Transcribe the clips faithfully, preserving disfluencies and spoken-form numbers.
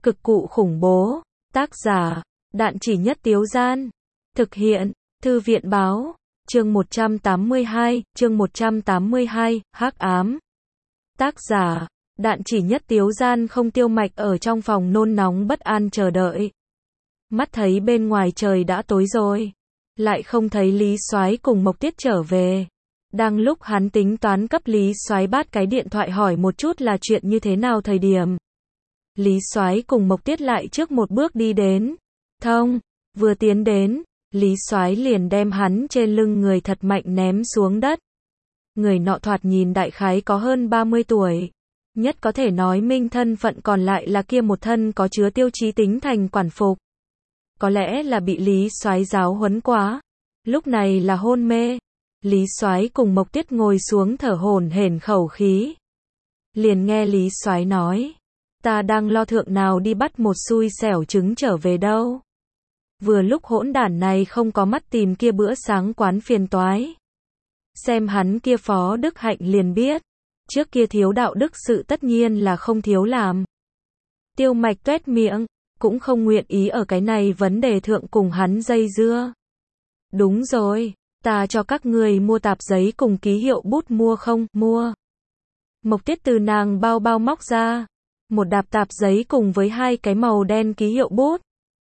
Cực cụ khủng bố. Tác giả, Đạn Chỉ Nhất Tiếu Gian. Thực hiện, Thư viện Báo. Chương một trăm tám mươi hai, chương một trăm tám mươi hai, Hắc Ám. Tác giả, Đạn Chỉ Nhất Tiếu Gian. Không Tiêu Mạch ở trong phòng nôn nóng bất an chờ đợi. Mắt thấy bên ngoài trời đã tối rồi, lại không thấy Lý Soái cùng Mộc Tiết trở về. Đang lúc hắn tính toán cấp Lý Soái bát cái điện thoại hỏi một chút là chuyện như thế nào thời điểm, Lý Soái cùng Mộc Tiết lại trước một bước đi đến. Thông, vừa tiến đến, Lý Soái liền đem hắn trên lưng người thật mạnh ném xuống đất. Người nọ thoạt nhìn đại khái có hơn ba mươi tuổi, nhất có thể nói minh thân phận, còn lại là kia một thân có chứa tiêu chí tính thành quản phục. Có lẽ là bị Lý Soái giáo huấn quá, lúc này là hôn mê. Lý Soái cùng Mộc Tiết ngồi xuống thở hổn hển khẩu khí. Liền nghe Lý Soái nói, ta đang lo thượng nào đi bắt một xui xẻo trứng trở về đâu. Vừa lúc hỗn đản này không có mắt tìm kia bữa sáng quán phiền toái. Xem hắn kia Phó Đức Hạnh liền biết, trước kia thiếu đạo đức sự tất nhiên là không thiếu làm. Tiêu Mạch tuét miệng, cũng không nguyện ý ở cái này vấn đề thượng cùng hắn dây dưa. Đúng rồi, ta cho các người mua tạp giấy cùng ký hiệu bút mua không? Mua. Mộc Tiết từ nàng bao bao móc ra một đạp tạp giấy cùng với hai cái màu đen ký hiệu bút.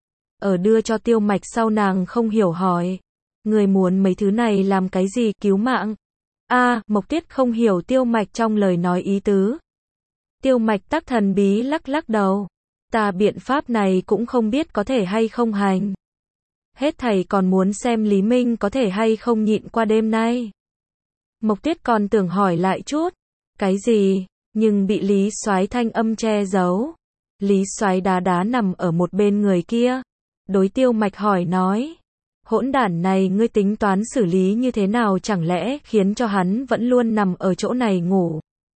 Ở đưa cho Tiêu Mạch sau nàng không hiểu hỏi, người muốn mấy thứ này làm cái gì? Cứu mạng. A, à, Mộc Tiết không hiểu Tiêu Mạch trong lời nói ý tứ. Tiêu Mạch tắc thần bí lắc lắc đầu, ta biện pháp này cũng không biết có thể hay không hành. Hết thầy còn muốn xem Lý Minh có thể hay không nhịn qua đêm nay. Mộc Tiết còn tưởng hỏi lại chút, cái gì, nhưng bị Lý Soái thanh âm che giấu. Lý Soái đá đá nằm ở một bên người kia, đối Tiêu Mạch hỏi nói, hỗn đản này ngươi tính toán xử lý như thế nào, chẳng lẽ khiến cho hắn vẫn luôn nằm ở chỗ này ngủ?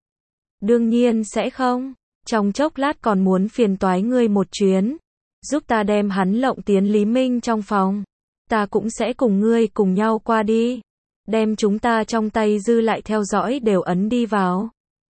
Đương nhiên sẽ không, trong chốc lát còn muốn phiền toái ngươi một chuyến, giúp ta đem hắn lộng tiến Lý Minh trong phòng. Ta cũng sẽ cùng ngươi cùng nhau qua đi, đem chúng ta trong tay dư lại theo dõi đều ấn đi vào.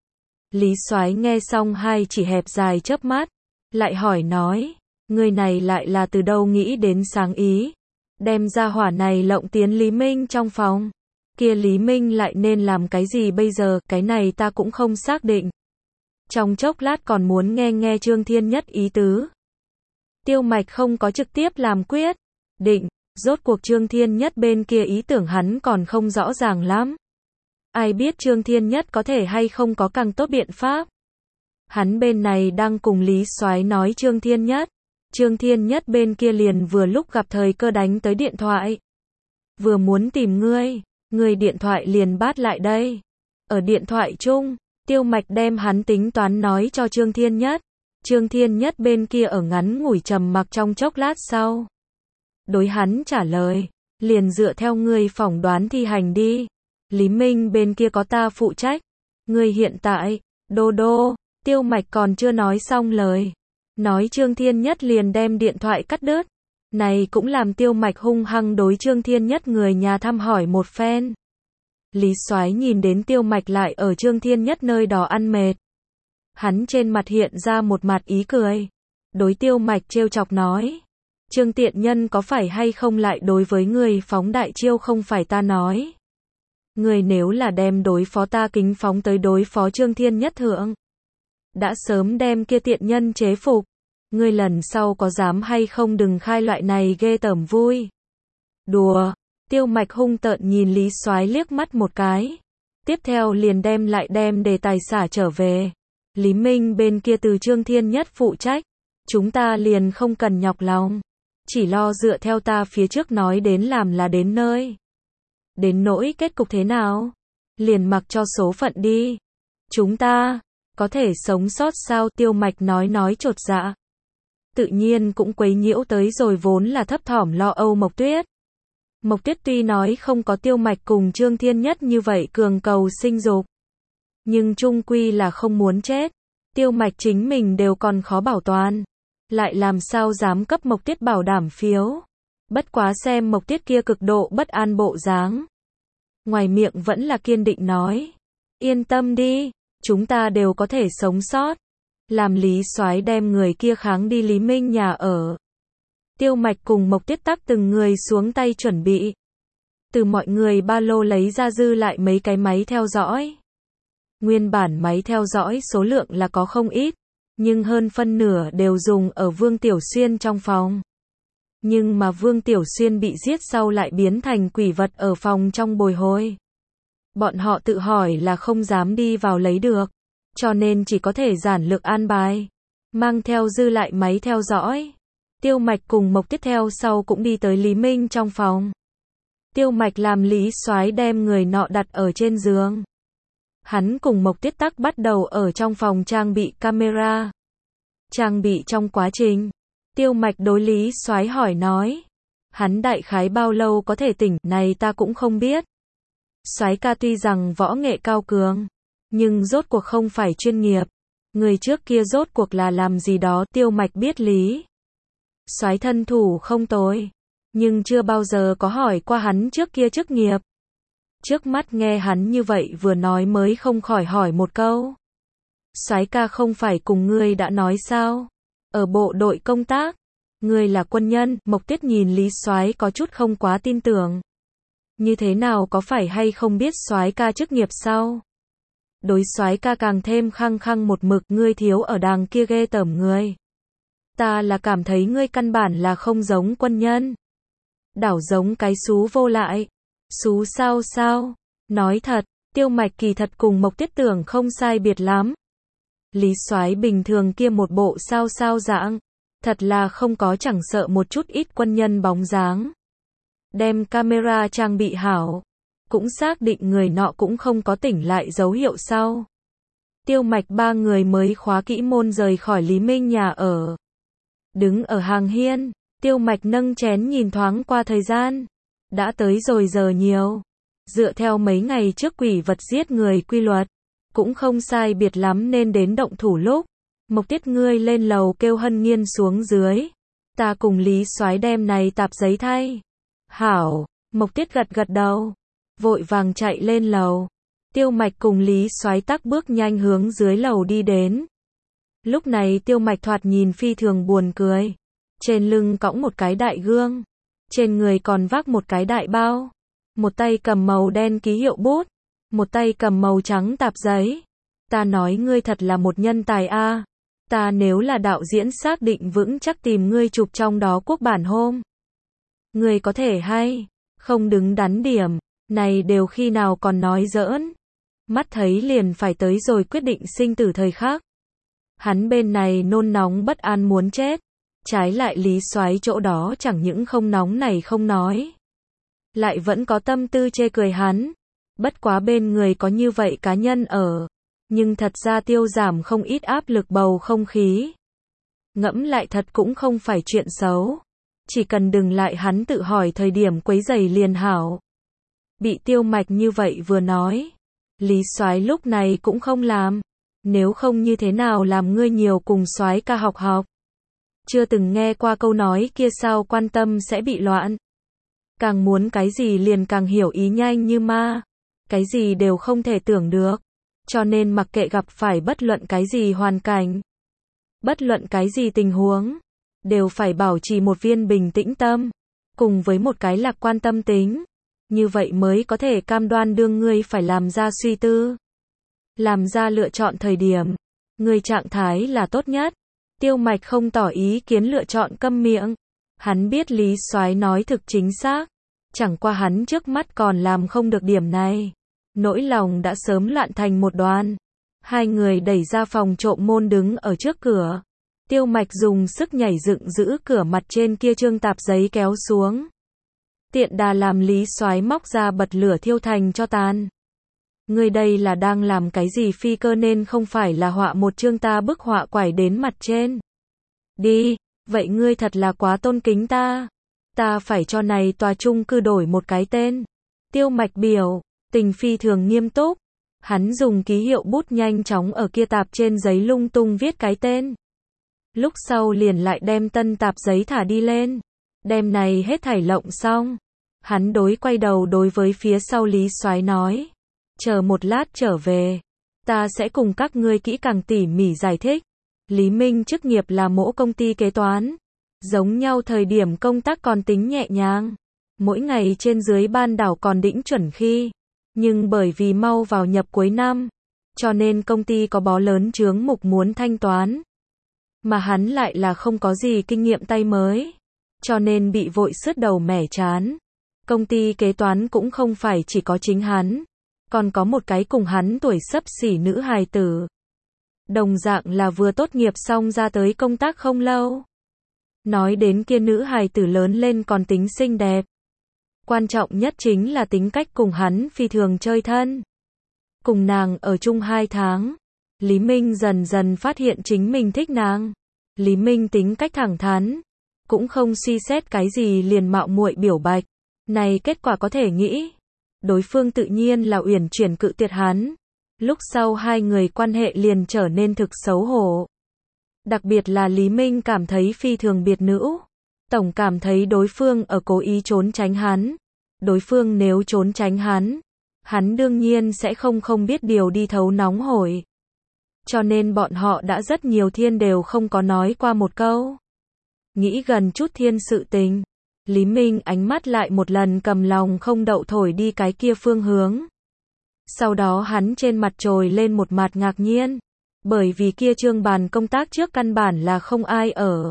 Lý Soái nghe xong hai chỉ hẹp dài chớp mắt, lại hỏi nói, người này lại là từ đâu nghĩ đến sáng ý, đem ra hỏa này lộng tiến Lý Minh trong phòng. Kia Lý Minh lại nên làm cái gì bây giờ, cái này ta cũng không xác định. Trong chốc lát còn muốn nghe nghe Trương Thiên Nhất ý tứ. Tiêu Mạch không có trực tiếp làm quyết định, rốt cuộc Trương Thiên Nhất bên kia ý tưởng hắn còn không rõ ràng lắm. Ai biết Trương Thiên Nhất có thể hay không có càng tốt biện pháp. Hắn bên này đang cùng Lý Soái nói Trương Thiên Nhất, Trương Thiên Nhất bên kia liền vừa lúc gặp thời cơ đánh tới điện thoại. Vừa muốn tìm ngươi, ngươi điện thoại liền bắt lại đây. Ở điện thoại chung, Tiêu Mạch đem hắn tính toán nói cho Trương Thiên Nhất. Trương Thiên Nhất bên kia ở ngắn ngủi trầm mặc trong chốc lát sau, đối hắn trả lời, liền dựa theo ngươi phỏng đoán thi hành đi. Lý Minh bên kia có ta phụ trách. Ngươi hiện tại, đô đô. Tiêu Mạch còn chưa nói xong lời, nói Trương Thiên Nhất liền đem điện thoại cắt đứt. Này cũng làm Tiêu Mạch hung hăng đối Trương Thiên Nhất người nhà thăm hỏi một phen. Lý Soái nhìn đến Tiêu Mạch lại ở Trương Thiên Nhất nơi đó ăn mệt, hắn trên mặt hiện ra một mặt ý cười, đối Tiêu Mạch trêu chọc nói, Trương tiện nhân có phải hay không lại đối với người phóng đại chiêu, không phải ta nói. Người nếu là đem đối phó ta kính phóng tới đối phó Trương Thiên Nhất thượng, đã sớm đem kia tiện nhân chế phục. Ngươi lần sau có dám hay không đừng khai loại này ghê tởm vui. Đùa. Tiêu Mạch hung tợn nhìn Lý Soái liếc mắt một cái, tiếp theo liền đem lại đem đề tài xả trở về. Lý Minh bên kia từ Trương Thiên Nhất phụ trách, chúng ta liền không cần nhọc lòng, chỉ lo dựa theo ta phía trước nói đến làm là đến nơi. Đến nỗi kết cục thế nào, liền mặc cho số phận đi. Chúng ta có thể sống sót sao? Tiêu Mạch nói nói chột dạ. Tự nhiên cũng quấy nhiễu tới rồi vốn là thấp thỏm lo âu Mộc Tuyết. Mộc Tuyết tuy nói không có Tiêu Mạch cùng Trương Thiên Nhất như vậy cường cầu sinh dục, nhưng chung quy là không muốn chết. Tiêu Mạch chính mình đều còn khó bảo toàn, lại làm sao dám cấp Mộc Tuyết bảo đảm phiếu. Bất quá xem Mộc Tuyết kia cực độ bất an bộ dáng, ngoài miệng vẫn là kiên định nói, yên tâm đi, chúng ta đều có thể sống sót. làm Lý Soái đem người kia kháng đi Lý Minh nhà ở. Tiêu Mạch cùng Mộc Tiết Tắc từng người xuống tay chuẩn bị. Từ mọi người ba lô lấy ra dư lại mấy cái máy theo dõi. Nguyên bản máy theo dõi số lượng là có không ít, nhưng hơn phân nửa đều dùng ở Vương Tiểu Xuyên trong phòng. Nhưng mà Vương Tiểu Xuyên bị giết sau lại biến thành quỷ vật ở phòng trong bồi hồi. Bọn họ tự hỏi là không dám đi vào lấy được, cho nên chỉ có thể giản lược an bài, mang theo dư lại máy theo dõi. Tiêu Mạch cùng Mộc Tiết theo sau cũng đi tới Lý Minh trong phòng. Tiêu Mạch làm Lý Soái đem người nọ đặt ở trên giường. Hắn cùng Mộc Tiết Tắc bắt đầu ở trong phòng trang bị camera. Trang bị trong quá trình, Tiêu Mạch đối Lý Soái hỏi nói. Hắn đại khái bao lâu có thể tỉnh, này ta cũng không biết. Soái ca tuy rằng võ nghệ cao cường, nhưng rốt cuộc không phải chuyên nghiệp. Người trước kia rốt cuộc là làm gì đó, Tiêu Mạch biết Lý Soái thân thủ không tồi, nhưng chưa bao giờ có hỏi qua hắn trước kia chức nghiệp. Trước mắt nghe hắn như vậy vừa nói mới không khỏi hỏi một câu. Soái ca không phải cùng ngươi đã nói sao? Ở bộ đội công tác, ngươi là quân nhân. Mộc Tiết nhìn Lý Soái có chút không quá tin tưởng. Như thế nào, có phải hay không biết soái ca chức nghiệp sao? Đối soái ca càng thêm khăng khăng một mực, ngươi thiếu ở đàng kia ghê tởm ngươi. Ta là cảm thấy ngươi căn bản là không giống quân nhân. Đảo giống cái xú vô lại. Xú sao sao? Nói thật, Tiêu Mạch kỳ thật cùng Mộc Tiết tưởng không sai biệt lắm. Lý Soái bình thường kia một bộ sao sao dạng, thật là không có chẳng sợ một chút ít quân nhân bóng dáng. Đem camera trang bị hảo, cũng xác định người nọ cũng không có tỉnh lại dấu hiệu sau. Tiêu Mạch ba người mới khóa kỹ môn rời khỏi Lý Minh nhà ở. Đứng ở hàng hiên, Tiêu Mạch nâng chén nhìn thoáng qua thời gian. Đã tới rồi giờ nhiều. Dựa theo mấy ngày trước quỷ vật giết người quy luật, cũng không sai biệt lắm nên đến động thủ lúc. Mộc Tiết ngươi lên lầu kêu Hân Nghiên xuống dưới. Ta cùng Lý Soái đem này tạp giấy thay. Hảo, Mộc Tiết gật gật đầu. Vội vàng chạy lên lầu. Tiêu Mạch cùng Lý Soái tắc bước nhanh hướng dưới lầu đi đến. Lúc này Tiêu Mạch thoạt nhìn phi thường buồn cười. Trên lưng cõng một cái đại gương. Trên người còn vác một cái đại bao. Một tay cầm màu đen ký hiệu bút. Một tay cầm màu trắng tạp giấy. Ta nói ngươi thật là một nhân tài a. À. Ta nếu là đạo diễn xác định vững chắc tìm ngươi chụp trong đó quốc bản hôm. Ngươi có thể hay không đứng đắn điểm. Này đều khi nào còn nói giỡn. Mắt thấy liền phải tới rồi quyết định sinh tử thời khắc. Hắn bên này nôn nóng bất an muốn chết. Trái lại Lý Soái chỗ đó chẳng những không nóng này không nói. Lại vẫn có tâm tư chê cười hắn. Bất quá bên người có như vậy cá nhân ở. Nhưng thật ra tiêu giảm không ít áp lực bầu không khí. Ngẫm lại thật cũng không phải chuyện xấu. Chỉ cần đừng lại hắn tự hỏi thời điểm quấy rầy liền hảo. Bị Tiêu Mạch như vậy vừa nói. Lý Soái lúc này cũng không làm. Nếu không như thế nào làm ngươi nhiều cùng Soái ca học học. Chưa từng nghe qua câu nói kia sao, quan tâm sẽ bị loạn. Càng muốn cái gì liền càng hiểu ý nhanh như ma. Cái gì đều không thể tưởng được. Cho nên mặc kệ gặp phải bất luận cái gì hoàn cảnh, bất luận cái gì tình huống, đều phải bảo trì một viên bình tĩnh tâm, cùng với một cái lạc quan tâm tính. Như vậy mới có thể cam đoan đương ngươi phải làm ra suy tư, làm ra lựa chọn thời điểm, ngươi trạng thái là tốt nhất. Tiêu Mạch không tỏ ý kiến, lựa chọn câm miệng. Hắn biết Lý Soái nói thực chính xác, chẳng qua hắn trước mắt còn làm không được điểm này. Nỗi lòng đã sớm loạn thành một đoàn. Hai người đẩy ra phòng trộm môn đứng ở trước cửa. Tiêu Mạch dùng sức nhảy dựng giữ cửa mặt trên kia trương tạp giấy kéo xuống. Tiện đà làm Lý Soái móc ra bật lửa thiêu thành cho tàn. Ngươi đây là đang làm cái gì, phi cơ nên không phải là họa một chương ta bức họa quải đến mặt trên. Đi, vậy ngươi thật là quá tôn kính ta. Ta phải cho này tòa chung cư đổi một cái tên. Tiêu Mạch biểu tình phi thường nghiêm túc. Hắn dùng ký hiệu bút nhanh chóng ở kia tạp trên giấy lung tung viết cái tên. Lúc sau liền lại đem tân tạp giấy thả đi lên. Đem này hết thảy lộng xong. Hắn đối quay đầu đối với phía sau Lý Soái nói. Chờ một lát trở về. Ta sẽ cùng các ngươi kỹ càng tỉ mỉ giải thích. Lý Minh chức nghiệp là mỗ công ty kế toán. Giống nhau thời điểm công tác còn tính nhẹ nhàng. Mỗi ngày trên dưới ban đảo còn đỉnh chuẩn khi. Nhưng bởi vì mau vào nhập cuối năm, cho nên công ty có bó lớn chướng mục muốn thanh toán. Mà hắn lại là không có gì kinh nghiệm tay mới. Cho nên bị vội sứt đầu mẻ chán. Công ty kế toán cũng không phải chỉ có chính hắn. Còn có một cái cùng hắn tuổi xấp xỉ nữ hài tử. Đồng dạng là vừa tốt nghiệp xong ra tới công tác không lâu. Nói đến kia nữ hài tử lớn lên còn tính xinh đẹp. Quan trọng nhất chính là tính cách cùng hắn phi thường chơi thân. Cùng nàng ở chung hai tháng. Lý Minh dần dần phát hiện chính mình thích nàng. Lý Minh tính cách thẳng thắn. Cũng không suy xét cái gì liền mạo muội biểu bạch. Này kết quả có thể nghĩ. Đối phương tự nhiên là uyển chuyển cự tuyệt hắn. Lúc sau hai người quan hệ liền trở nên thực xấu hổ. Đặc biệt là Lý Minh cảm thấy phi thường biệt nữ. Tổng cảm thấy đối phương ở cố ý trốn tránh hắn. Đối phương nếu trốn tránh hắn, hắn đương nhiên sẽ không không biết điều đi thấu nóng hổi. Cho nên bọn họ đã rất nhiều thiên đều không có nói qua một câu. Nghĩ gần chút thiên sự tình. Lý Minh ánh mắt lại một lần cầm lòng không đậu thổi đi cái kia phương hướng. Sau đó hắn trên mặt trồi lên một mặt ngạc nhiên. Bởi vì kia trương bàn công tác trước căn bản là không ai ở.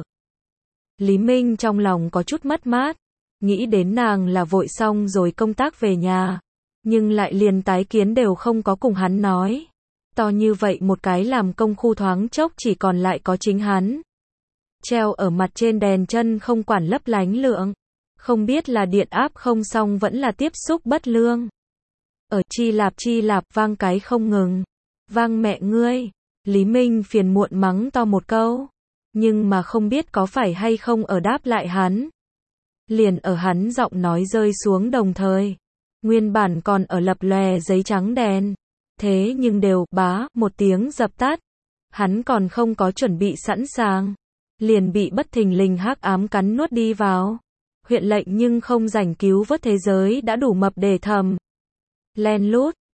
Lý Minh trong lòng có chút mất mát. Nghĩ đến nàng là vội xong rồi công tác về nhà. Nhưng lại liền tái kiến đều không có cùng hắn nói. To như vậy một cái làm công khu thoáng chốc chỉ còn lại có chính hắn. Treo ở mặt trên đèn chân không quản lấp lánh lượng. Không biết là điện áp không xong vẫn là tiếp xúc bất lương. Ở chi lạp chi lạp vang cái không ngừng. Vang mẹ ngươi. Lý Minh phiền muộn mắng to một câu. Nhưng mà không biết có phải hay không ở đáp lại hắn. Liền ở hắn giọng nói rơi xuống đồng thời. Nguyên bản còn ở lập lòe giấy trắng đèn. Thế nhưng đều bá một tiếng dập tắt. Hắn còn không có chuẩn bị sẵn sàng. Liền bị bất thình lình hắc ám cắn nuốt đi vào. Huyện lệnh nhưng không rảnh cứu vớt thế giới đã đủ mập để thầm. Len lút.